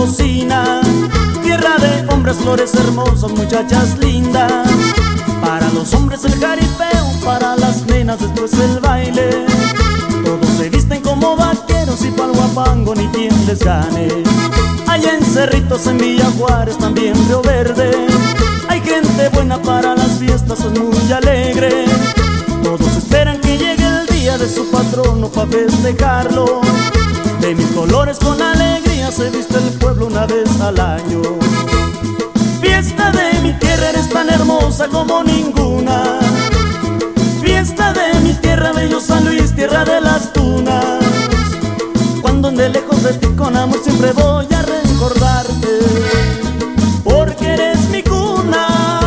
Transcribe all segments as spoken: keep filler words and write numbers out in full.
potosina, tierra de hombres, flores hermosas, muchachas lindas. Para los hombres el jaripeo, para las nenas después el baile. Todos se visten como vaqueros y pa'l guapango ni quien les gane. Allá en Cerritos, en Villa Juárez, también Río Verde, hay gente buena para las fiestas, es muy alegre. Todos esperan que llegue el día de su patrono pa' festejarlo. De mil colores con alegría se viste el pueblo una vez al año. Fiesta de mi tierra, eres tan hermosa como ninguna. Fiesta de mi tierra, bello San Luis, tierra de las tunas. Cuando ande lejos de ti con amor siempre voy a recordarte, porque eres mi cuna.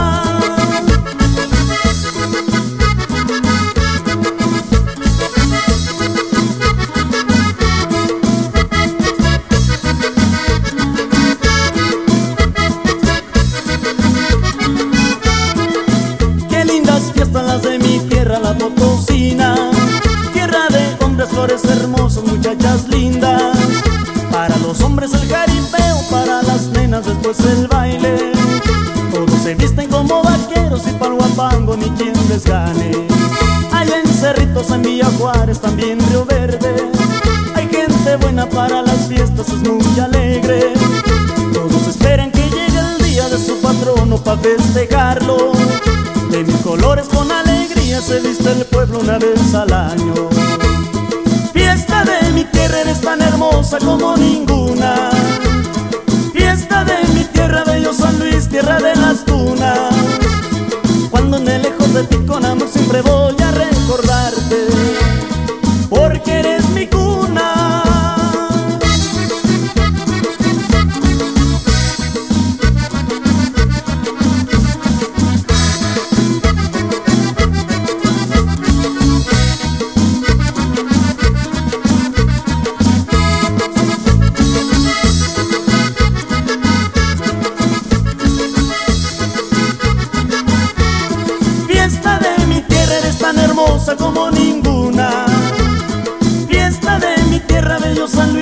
Las de mi tierra, la potosina, tierra de hombres, flores hermosos, muchachas lindas. Para los hombres el jaripeo, para las nenas después el baile. Todos se visten como vaqueros y pa'l guapango ni quien les gane. Allá en Cerritos, en Villa Juárez, también Río Verde, hay gente buena para las fiestas, es muy alegre. Todos esperan que llegue el día de su patrono pa' festejarlo. De mil colores con alegría se viste el pueblo una vez al año. Fiesta de mi tierra, eres tan hermosa como ninguna. Fiesta de mi tierra, bello San Luis, tierra de las tunas. Cuando ande lejos de ti con amor siempre voy a recordarte, porque eres mi cuna. Fiesta de mi tierra, eres tan hermosa como ninguna. Fiesta de mi tierra, bello San Luis.